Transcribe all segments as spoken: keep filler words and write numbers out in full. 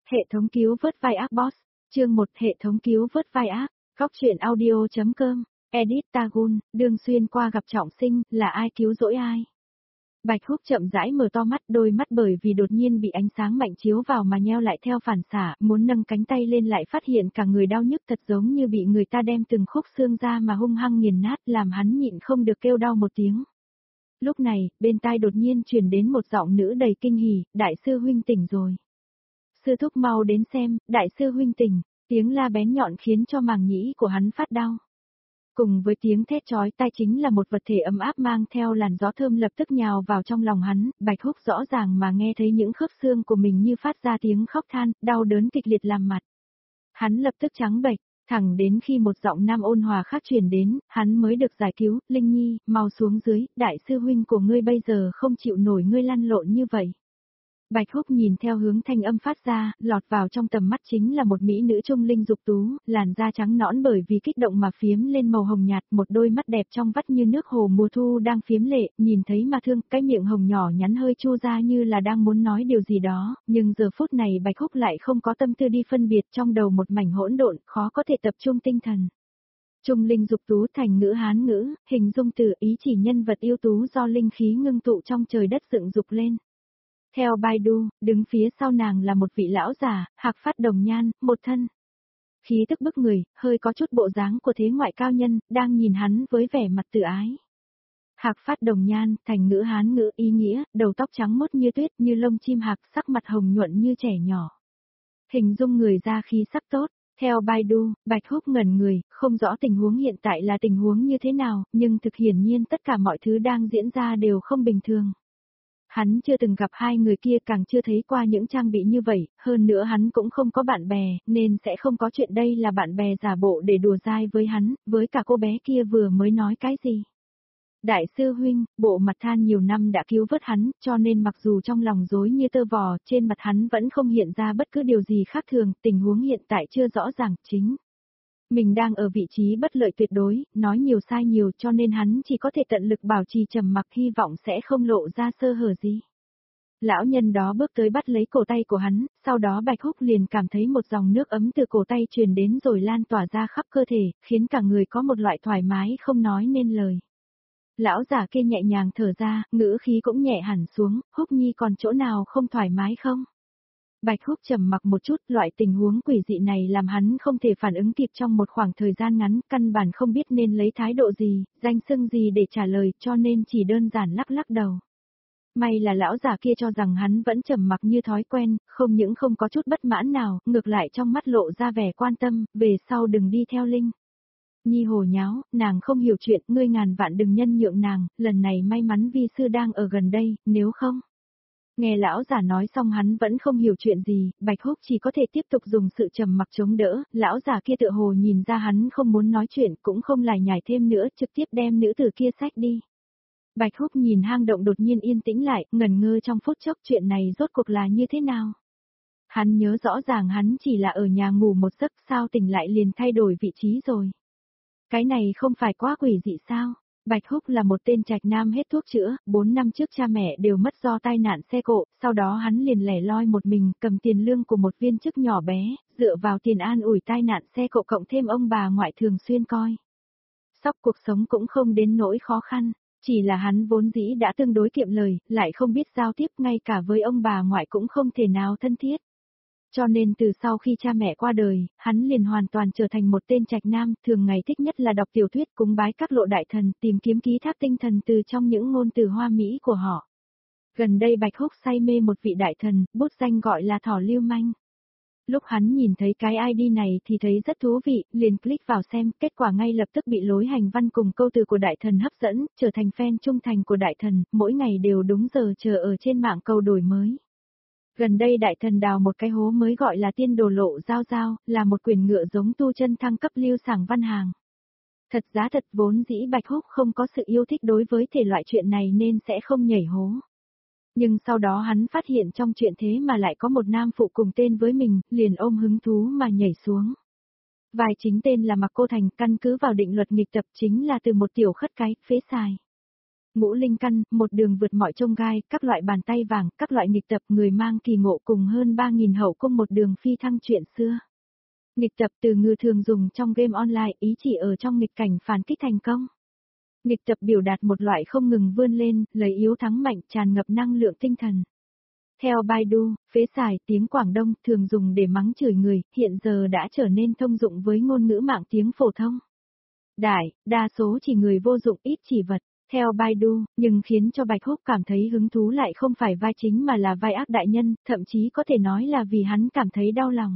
Hệ thống cứu vớt vai ác boss, chương một hệ thống cứu vớt vai ác, góc truyện audio.com, edit Tagun, Đường Xuyên qua gặp trọng sinh, là ai cứu rỗi ai? Bạch Húc chậm rãi mở to mắt, đôi mắt bởi vì đột nhiên bị ánh sáng mạnh chiếu vào mà nheo lại theo phản xạ, muốn nâng cánh tay lên lại phát hiện cả người đau nhức thật giống như bị người ta đem từng khúc xương ra mà hung hăng nghiền nát, làm hắn nhịn không được kêu đau một tiếng. Lúc này, bên tai đột nhiên truyền đến một giọng nữ đầy kinh hỉ, đại sư huynh tỉnh rồi. Sư thúc mau đến xem, đại sư huynh tỉnh, tiếng la bén nhọn khiến cho màng nhĩ của hắn phát đau. Cùng với tiếng thét chói tai chính là một vật thể ấm áp mang theo làn gió thơm lập tức nhào vào trong lòng hắn, Bạch Húc rõ ràng mà nghe thấy những khớp xương của mình như phát ra tiếng khóc than, đau đớn kịch liệt làm mặt. Hắn lập tức trắng bệch, thẳng đến khi một giọng nam ôn hòa khác truyền đến, hắn mới được giải cứu, Linh Nhi, mau xuống dưới, đại sư huynh của ngươi bây giờ không chịu nổi ngươi lăn lộn như vậy. Bạch Húc nhìn theo hướng thanh âm phát ra, lọt vào trong tầm mắt chính là một mỹ nữ trung linh dục tú, làn da trắng nõn bởi vì kích động mà phiếm lên màu hồng nhạt, một đôi mắt đẹp trong vắt như nước hồ mùa thu đang phiếm lệ, nhìn thấy mà thương, cái miệng hồng nhỏ nhắn hơi chu ra như là đang muốn nói điều gì đó, nhưng giờ phút này Bạch Húc lại không có tâm tư đi phân biệt, trong đầu một mảnh hỗn độn, khó có thể tập trung tinh thần. Trung linh dục tú thành ngữ Hán ngữ, hình dung từ ý chỉ nhân vật yêu tú do linh khí ngưng tụ trong trời đất dựng dục lên. Theo Baidu, đứng phía sau nàng là một vị lão già, hạc phát đồng nhan, một thân khí tức bức người, hơi có chút bộ dáng của thế ngoại cao nhân, đang nhìn hắn với vẻ mặt tự ái. Hạc phát đồng nhan, thành ngữ Hán ngữ ý nghĩa, đầu tóc trắng mốt như tuyết, như lông chim hạc, sắc mặt hồng nhuận như trẻ nhỏ. Hình dung người ra khí sắc tốt. Theo Baidu, Bạch Húc ngẩn người, không rõ tình huống hiện tại là tình huống như thế nào, nhưng thực hiển nhiên tất cả mọi thứ đang diễn ra đều không bình thường. Hắn chưa từng gặp hai người kia, càng chưa thấy qua những trang bị như vậy, hơn nữa hắn cũng không có bạn bè, nên sẽ không có chuyện đây là bạn bè giả bộ để đùa dai với hắn, với cả cô bé kia vừa mới nói cái gì. Đại sư huynh, bộ mặt than nhiều năm đã cứu vớt hắn, cho nên mặc dù trong lòng rối như tơ vò, trên mặt hắn vẫn không hiện ra bất cứ điều gì khác thường, tình huống hiện tại chưa rõ ràng, chính. Mình đang ở vị trí bất lợi tuyệt đối, nói nhiều sai nhiều cho nên hắn chỉ có thể tận lực bảo trì trầm mặc, hy vọng sẽ không lộ ra sơ hở gì. Lão nhân đó bước tới bắt lấy cổ tay của hắn, sau đó Bạch Húc liền cảm thấy một dòng nước ấm từ cổ tay truyền đến rồi lan tỏa ra khắp cơ thể, khiến cả người có một loại thoải mái không nói nên lời. Lão giả kia nhẹ nhàng thở ra, ngữ khí cũng nhẹ hẳn xuống, Húc Nhi còn chỗ nào không thoải mái không? Bạch Húc trầm mặc một chút, loại tình huống quỷ dị này làm hắn không thể phản ứng kịp trong một khoảng thời gian ngắn, căn bản không biết nên lấy thái độ gì, danh xưng gì để trả lời, cho nên chỉ đơn giản lắc lắc đầu. May là lão già kia cho rằng hắn vẫn trầm mặc như thói quen, không những không có chút bất mãn nào, ngược lại trong mắt lộ ra vẻ quan tâm, về sau đừng đi theo Linh Nhi hồ nháo, nàng không hiểu chuyện, ngươi ngàn vạn đừng nhân nhượng nàng, lần này may mắn vi sư đang ở gần đây, nếu không. Nghe lão giả nói xong hắn vẫn không hiểu chuyện gì, Bạch Húc chỉ có thể tiếp tục dùng sự trầm mặc chống đỡ, lão giả kia tựa hồ nhìn ra hắn không muốn nói chuyện, cũng không lải nhải thêm nữa, trực tiếp đem nữ tử kia xách đi. Bạch Húc nhìn hang động đột nhiên yên tĩnh lại, ngẩn ngơ trong phút chốc, chuyện này rốt cuộc là như thế nào? Hắn nhớ rõ ràng hắn chỉ là ở nhà ngủ một giấc, sao tỉnh lại liền thay đổi vị trí rồi. Cái này không phải quá quỷ dị sao? Bạch Húc là một tên trạch nam hết thuốc chữa, bốn năm trước cha mẹ đều mất do tai nạn xe cộ, sau đó hắn liền lẻ loi một mình, cầm tiền lương của một viên chức nhỏ bé, dựa vào tiền an ủi tai nạn xe cộ cộng thêm ông bà ngoại thường xuyên coi. Sóc cuộc sống cũng không đến nỗi khó khăn, chỉ là hắn vốn dĩ đã tương đối kiệm lời, lại không biết giao tiếp, ngay cả với ông bà ngoại cũng không thể nào thân thiết. Cho nên từ sau khi cha mẹ qua đời, hắn liền hoàn toàn trở thành một tên trạch nam, thường ngày thích nhất là đọc tiểu thuyết, cúng bái các lộ đại thần, tìm kiếm ký thác tinh thần từ trong những ngôn từ hoa mỹ của họ. Gần đây Bạch Húc say mê một vị đại thần, bút danh gọi là Thỏ Lưu Manh. Lúc hắn nhìn thấy cái i đê này thì thấy rất thú vị, liền click vào xem, kết quả ngay lập tức bị lối hành văn cùng câu từ của đại thần hấp dẫn, trở thành fan trung thành của đại thần, mỗi ngày đều đúng giờ chờ ở trên mạng cầu đổi mới. Gần đây đại thần đào một cái hố mới gọi là tiên đồ lộ giao giao, là một quyền ngựa giống tu chân thăng cấp lưu sảng văn hàng. Thật giá thật vốn dĩ Bạch Húc không có sự yêu thích đối với thể loại chuyện này nên sẽ không nhảy hố. Nhưng sau đó hắn phát hiện trong chuyện thế mà lại có một nam phụ cùng tên với mình, liền ôm hứng thú mà nhảy xuống. Vai chính tên là Mạc Cô Thành, căn cứ vào định luật nghịch tập chính là từ một tiểu khất cái, phế xài. Ngũ linh căn, một đường vượt mọi chông gai, các loại bàn tay vàng, các loại nghịch tập người mang kỳ ngộ cùng hơn ba nghìn hậu cung một đường phi thăng chuyện xưa. Nghịch tập từ ngữ thường dùng trong game online, ý chỉ ở trong nghịch cảnh phản kích thành công. Nghịch tập biểu đạt một loại không ngừng vươn lên, lấy yếu thắng mạnh, tràn ngập năng lượng tinh thần. Theo Baidu, phế xài tiếng Quảng Đông thường dùng để mắng chửi người, hiện giờ đã trở nên thông dụng với ngôn ngữ mạng tiếng phổ thông. Đại, đa số chỉ người vô dụng, ít chỉ vật. Theo Baidu, nhưng khiến cho Bạch Húc cảm thấy hứng thú lại không phải vai chính mà là vai ác đại nhân, thậm chí có thể nói là vì hắn cảm thấy đau lòng.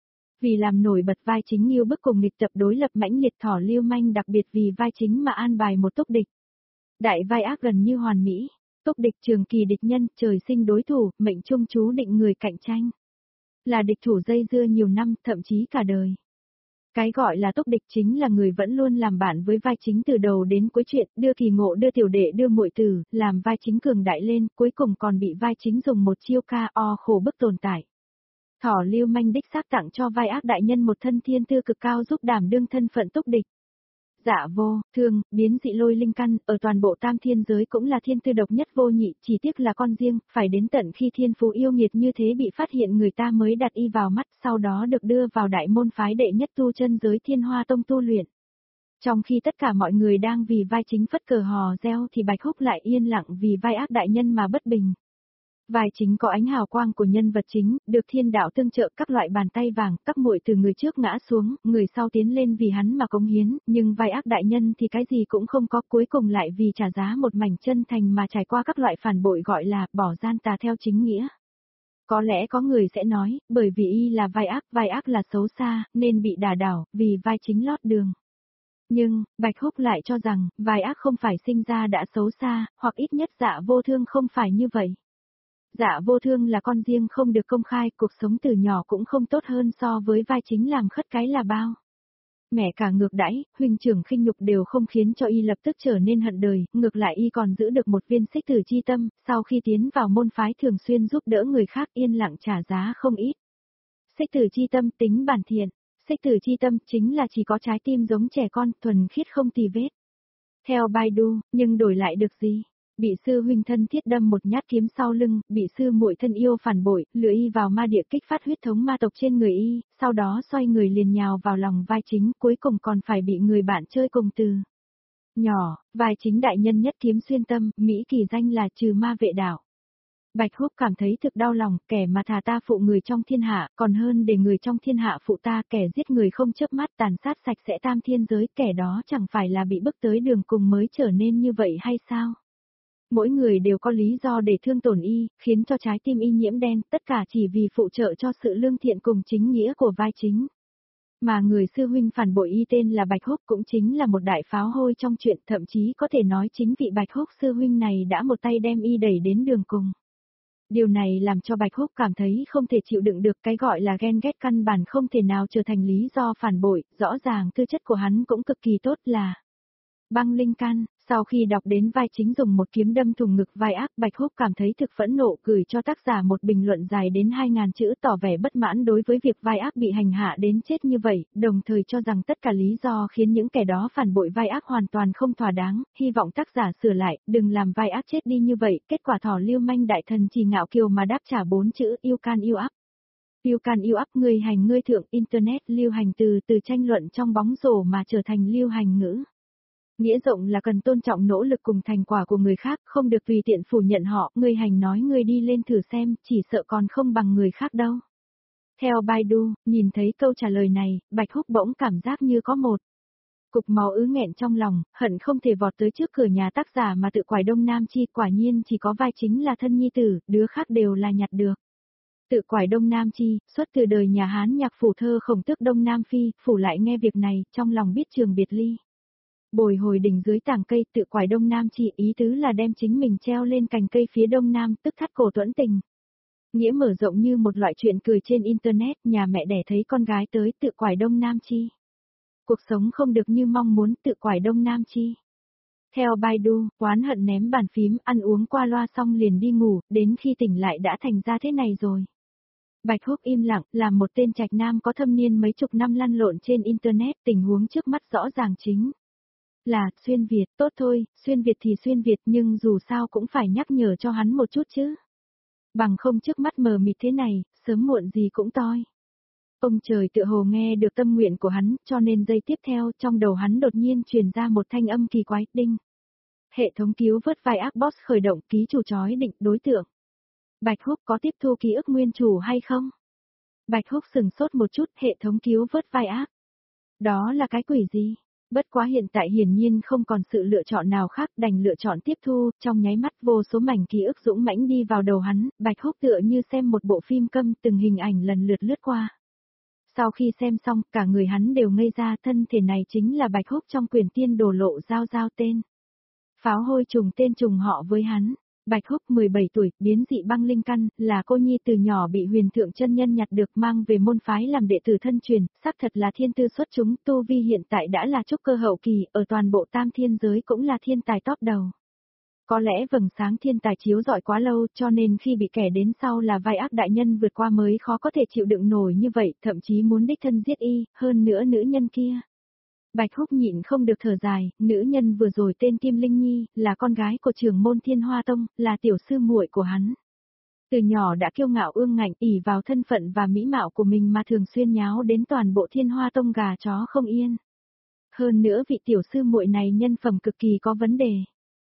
Vì làm nổi bật vai chính yêu bức cùng nghịch tập đối lập mãnh liệt thỏ lưu manh, đặc biệt vì vai chính mà an bài một túc địch. Đại vai ác gần như hoàn mỹ, túc địch trường kỳ địch nhân, trời sinh đối thủ, mệnh trung chú định người cạnh tranh. Là địch thủ dây dưa nhiều năm, thậm chí cả đời. Cái gọi là túc địch chính là người vẫn luôn làm bạn với vai chính từ đầu đến cuối chuyện, đưa kỳ ngộ đưa tiểu đệ đưa muội tử, làm vai chính cường đại lên, cuối cùng còn bị vai chính dùng một chiêu ca o khổ bức tồn tại. Thỏ lưu manh đích xác tặng cho vai ác đại nhân một thân thiên tư cực cao giúp đảm đương thân phận túc địch. Dạ vô, thương, biến dị lôi linh căn, ở toàn bộ tam thiên giới cũng là thiên tư độc nhất vô nhị, chỉ tiếc là con riêng, phải đến tận khi thiên phú yêu nghiệt như thế bị phát hiện người ta mới đặt y vào mắt, sau đó được đưa vào đại môn phái đệ nhất tu chân giới Thiên Hoa Tông tu luyện. Trong khi tất cả mọi người đang vì vai chính phất cờ hò reo thì Bạch Húc lại yên lặng vì vai ác đại nhân mà bất bình. Vai chính có ánh hào quang của nhân vật chính, được thiên đạo tương trợ các loại bàn tay vàng, các muội từ người trước ngã xuống, người sau tiến lên vì hắn mà cống hiến, nhưng vai ác đại nhân thì cái gì cũng không có, cuối cùng lại vì trả giá một mảnh chân thành mà trải qua các loại phản bội gọi là bỏ gian tà theo chính nghĩa. Có lẽ có người sẽ nói, bởi vì y là vai ác, vai ác là xấu xa, nên bị đả đảo, vì vai chính lót đường. Nhưng, Bạch Húc lại cho rằng, vai ác không phải sinh ra đã xấu xa, hoặc ít nhất Dạ Vô Thương không phải như vậy. Dạ Vô Thương là con riêng không được công khai, cuộc sống từ nhỏ cũng không tốt hơn so với vai chính làm khất cái là bao. Mẹ cả ngược đãi, huynh trưởng khinh nhục đều không khiến cho y lập tức trở nên hận đời, ngược lại y còn giữ được một viên xích tử chi tâm, sau khi tiến vào môn phái thường xuyên giúp đỡ người khác yên lặng trả giá không ít. Xích tử chi tâm tính bản thiện, xích tử chi tâm chính là chỉ có trái tim giống trẻ con, thuần khiết không tì vết. Theo Baidu, nhưng đổi lại được gì? Bị sư huynh thân thiết đâm một nhát kiếm sau lưng, bị sư muội thân yêu phản bội, lừa y vào ma địa kích phát huyết thống ma tộc trên người y, sau đó xoay người liền nhào vào lòng vai chính, cuối cùng còn phải bị người bạn chơi cùng từ. Nhỏ, vai chính đại nhân nhất kiếm xuyên tâm, Mỹ kỳ danh là trừ ma vệ đạo. Bạch Húc cảm thấy thực đau lòng, kẻ mà thà ta phụ người trong thiên hạ, còn hơn để người trong thiên hạ phụ ta, kẻ giết người không chớp mắt tàn sát sạch sẽ tam thiên giới, kẻ đó chẳng phải là bị bức tới đường cùng mới trở nên như vậy hay sao? Mỗi người đều có lý do để thương tổn y, khiến cho trái tim y nhiễm đen, tất cả chỉ vì phụ trợ cho sự lương thiện cùng chính nghĩa của vai chính. Mà người sư huynh phản bội y tên là Bạch Húc cũng chính là một đại pháo hôi trong chuyện, thậm chí có thể nói chính vị Bạch Húc sư huynh này đã một tay đem y đẩy đến đường cùng. Điều này làm cho Bạch Húc cảm thấy không thể chịu đựng được, cái gọi là ghen ghét căn bản không thể nào trở thành lý do phản bội, rõ ràng tư chất của hắn cũng cực kỳ tốt là băng linh căn. Sau khi đọc đến vai chính dùng một kiếm đâm thủng ngực vai ác, Bạch Húc cảm thấy thực phẫn nộ, gửi cho tác giả một bình luận dài đến hai ngàn chữ tỏ vẻ bất mãn đối với việc vai ác bị hành hạ đến chết như vậy, đồng thời cho rằng tất cả lý do khiến những kẻ đó phản bội vai ác hoàn toàn không thỏa đáng, hy vọng tác giả sửa lại, đừng làm vai ác chết đi như vậy, kết quả thỏ lưu manh đại thần chỉ ngạo kiều mà đáp trả bốn chữ yêu can yêu áp. Yêu can yêu áp người hành ngươi thượng, internet lưu hành từ từ tranh luận trong bóng rổ mà trở thành lưu hành ngữ. Nghĩa rộng là cần tôn trọng nỗ lực cùng thành quả của người khác, không được tùy tiện phủ nhận họ, người hành nói người đi lên thử xem, chỉ sợ còn không bằng người khác đâu. Theo Baidu, nhìn thấy câu trả lời này, Bạch Húc bỗng cảm giác như có một cục máu ứ nghẹn trong lòng, hận không thể vọt tới trước cửa nhà tác giả mà tự quải Đông Nam Chi, quả nhiên chỉ có vai chính là thân nhi tử, đứa khác đều là nhặt được. Tự quải Đông Nam Chi, xuất từ đời nhà Hán nhạc phủ thơ khổng tước Đông Nam Phi, phủ lại nghe việc này, trong lòng biết trường biệt ly. Bồi hồi đỉnh dưới tảng cây, tự quải Đông Nam Chi, ý tứ là đem chính mình treo lên cành cây phía Đông Nam, tức thắt cổ tuẫn tình. Nghĩa mở rộng như một loại chuyện cười trên internet, nhà mẹ đẻ thấy con gái tới tự quải Đông Nam Chi. Cuộc sống không được như mong muốn, tự quải Đông Nam Chi. Theo Baidu, oán hận ném bàn phím, ăn uống qua loa xong liền đi ngủ, đến khi tỉnh lại đã thành ra thế này rồi. Bạch Húc im lặng, làm một tên trạch nam có thâm niên mấy chục năm lăn lộn trên internet, tình huống trước mắt rõ ràng chính. Là, xuyên Việt, tốt thôi, xuyên Việt thì xuyên Việt nhưng dù sao cũng phải nhắc nhở cho hắn một chút chứ. Bằng không trước mắt mờ mịt thế này, sớm muộn gì cũng toi. Ông trời tựa hồ nghe được tâm nguyện của hắn, cho nên giây tiếp theo trong đầu hắn đột nhiên truyền ra một thanh âm kỳ quái, đinh. Hệ thống cứu vớt vai ác boss khởi động, ký chủ chói định đối tượng. Bạch Húc có tiếp thu ký ức nguyên chủ hay không? Bạch Húc sừng sốt một chút, hệ thống cứu vớt vai ác. Đó là cái quỷ gì? Bất quá hiện tại hiển nhiên không còn sự lựa chọn nào khác, đành lựa chọn tiếp thu, trong nháy mắt vô số mảnh ký ức dũng mãnh đi vào đầu hắn, Bạch Húc tựa như xem một bộ phim câm, từng hình ảnh lần lượt lướt qua. Sau khi xem xong, cả người hắn đều ngây ra, thân thể này chính là Bạch Húc trong quyền tiên đồ lộ giao giao tên. Pháo hôi trùng tên trùng họ với hắn. Bạch Húc mười bảy tuổi, biến dị băng linh căn, là cô nhi từ nhỏ bị huyền thượng chân nhân nhặt được mang về môn phái làm đệ tử thân truyền, xác thật là thiên tư xuất chúng, tu vi hiện tại đã là trúc cơ hậu kỳ, ở toàn bộ tam thiên giới cũng là thiên tài top đầu. Có lẽ vầng sáng thiên tài chiếu rọi quá lâu cho nên khi bị kẻ đến sau là vai ác đại nhân vượt qua mới khó có thể chịu đựng nổi như vậy, thậm chí muốn đích thân giết y, hơn nữa nữ nhân kia. Bạch Húc nhịn không được thở dài, nữ nhân vừa rồi tên Kim Linh Nhi, là con gái của trưởng môn Thiên Hoa Tông, là tiểu sư muội của hắn. Từ nhỏ đã kiêu ngạo ương ngạnh, ỷ vào thân phận và mỹ mạo của mình mà thường xuyên nháo đến toàn bộ Thiên Hoa Tông gà chó không yên. Hơn nữa vị tiểu sư muội này nhân phẩm cực kỳ có vấn đề.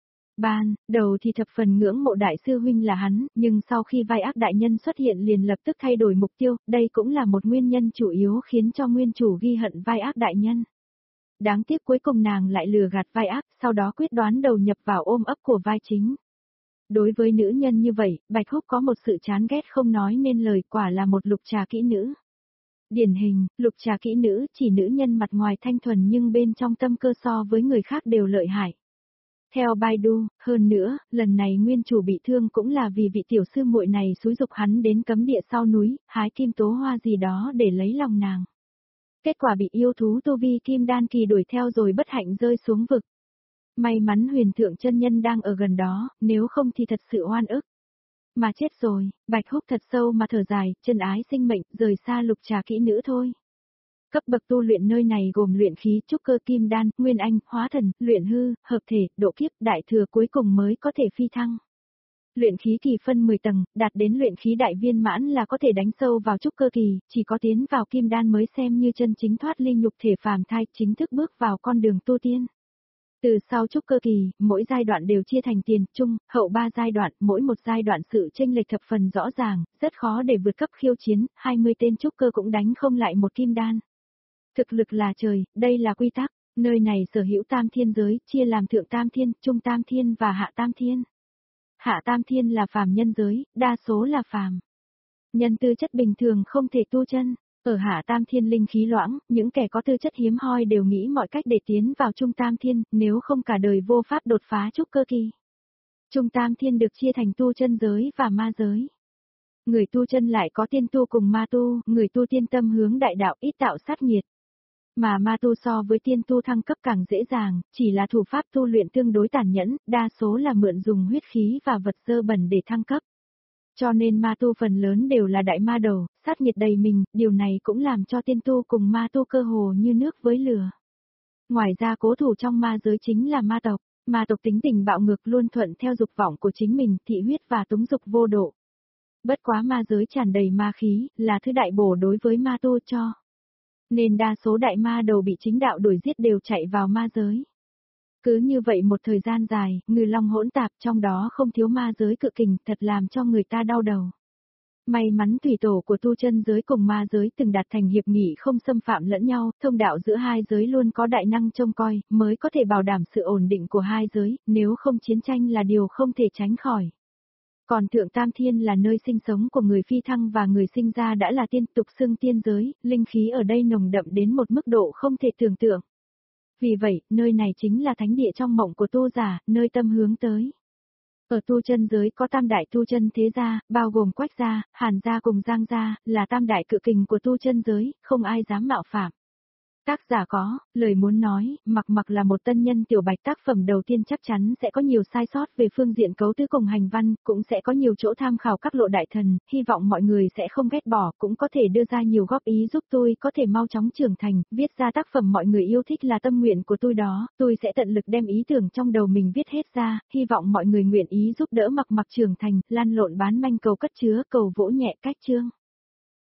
Ban đầu thì thập phần ngưỡng mộ đại sư huynh là hắn, nhưng sau khi vai ác đại nhân xuất hiện liền lập tức thay đổi mục tiêu, đây cũng là một nguyên nhân chủ yếu khiến cho nguyên chủ ghi hận vai ác đại nhân. Đáng tiếc cuối cùng nàng lại lừa gạt vai ác, sau đó quyết đoán đầu nhập vào ôm ấp của vai chính. Đối với nữ nhân như vậy, Bạch Húc có một sự chán ghét không nói nên lời, quả là một lục trà kỹ nữ. Điển hình, lục trà kỹ nữ chỉ nữ nhân mặt ngoài thanh thuần nhưng bên trong tâm cơ so với người khác đều lợi hại. Theo Baidu, hơn nữa, lần này nguyên chủ bị thương cũng là vì vị tiểu sư muội này xúi dục hắn đến cấm địa sau núi, hái kim tố hoa gì đó để lấy lòng nàng. Kết quả bị yêu thú tu vi kim đan kỳ đuổi theo rồi bất hạnh rơi xuống vực. May mắn huyền thượng chân nhân đang ở gần đó, nếu không thì thật sự oan ức. Mà chết rồi, Bạch Húc thật sâu mà thở dài, chân ái sinh mệnh, rời xa lục trà kỹ nữ thôi. Cấp bậc tu luyện nơi này gồm luyện khí, trúc cơ kim đan, nguyên anh, hóa thần, luyện hư, hợp thể, độ kiếp, đại thừa cuối cùng mới có thể phi thăng. Luyện khí kỳ phân mười tầng, đạt đến luyện khí đại viên mãn là có thể đánh sâu vào trúc cơ kỳ, chỉ có tiến vào kim đan mới xem như chân chính thoát ly nhục thể phàm thai, chính thức bước vào con đường tu tiên. Từ sau trúc cơ kỳ, mỗi giai đoạn đều chia thành tiền, trung, hậu ba giai đoạn, mỗi một giai đoạn sự chênh lệch thập phần rõ ràng, rất khó để vượt cấp khiêu chiến, hai mươi tên trúc cơ cũng đánh không lại một kim đan. Thực lực là trời, đây là quy tắc, nơi này sở hữu tam thiên giới, chia làm thượng tam thiên, trung tam thiên và hạ tam thiên. Hạ tam thiên là phàm nhân giới, đa số là phàm. Nhân tư chất bình thường không thể tu chân, ở hạ tam thiên linh khí loãng, những kẻ có tư chất hiếm hoi đều nghĩ mọi cách để tiến vào trung tam thiên, nếu không cả đời vô pháp đột phá trúc cơ kỳ. Trung tam thiên được chia thành tu chân giới và ma giới. Người tu chân lại có tiên tu cùng ma tu, người tu tiên tâm hướng đại đạo ít tạo sát nhiệt. Mà ma tu so với tiên tu thăng cấp càng dễ dàng, chỉ là thủ pháp tu luyện tương đối tàn nhẫn, đa số là mượn dùng huyết khí và vật dơ bẩn để thăng cấp. Cho nên ma tu phần lớn đều là đại ma đầu, sát nhiệt đầy mình, điều này cũng làm cho tiên tu cùng ma tu cơ hồ như nước với lửa. Ngoài ra cố thủ trong ma giới chính là ma tộc, ma tộc tính tình bạo ngược luôn thuận theo dục vọng của chính mình, thị huyết và túng dục vô độ. Bất quá ma giới tràn đầy ma khí, là thứ đại bổ đối với ma tu cho. Nên đa số đại ma đầu bị chính đạo đuổi giết đều chạy vào ma giới. Cứ như vậy một thời gian dài, ngư long hỗn tạp trong đó không thiếu ma giới cự kình, thật làm cho người ta đau đầu. May mắn thủy tổ của tu chân giới cùng ma giới từng đạt thành hiệp nghị không xâm phạm lẫn nhau, thông đạo giữa hai giới luôn có đại năng trông coi, mới có thể bảo đảm sự ổn định của hai giới, nếu không chiến tranh là điều không thể tránh khỏi. Còn thượng tam thiên là nơi sinh sống của người phi thăng và người sinh ra đã là tiên, tục xưng tiên giới, linh khí ở đây nồng đậm đến một mức độ không thể tưởng tượng. Vì vậy, nơi này chính là thánh địa trong mộng của tu giả, nơi tâm hướng tới. Ở tu chân giới có tam đại tu chân thế gia, bao gồm Quách gia, Hàn gia cùng Giang gia, là tam đại cự kình của tu chân giới, không ai dám mạo phạm. Tác giả có, lời muốn nói, Mặc Mặc là một tân nhân tiểu bạch, tác phẩm đầu tiên chắc chắn sẽ có nhiều sai sót về phương diện cấu tứ cùng hành văn, cũng sẽ có nhiều chỗ tham khảo các lộ đại thần, hy vọng mọi người sẽ không ghét bỏ, cũng có thể đưa ra nhiều góp ý giúp tôi có thể mau chóng trưởng thành, viết ra tác phẩm mọi người yêu thích là tâm nguyện của tôi đó, tôi sẽ tận lực đem ý tưởng trong đầu mình viết hết ra, hy vọng mọi người nguyện ý giúp đỡ Mặc Mặc trưởng thành, lan lộn bán manh cầu cất chứa, cầu vỗ nhẹ cách chương.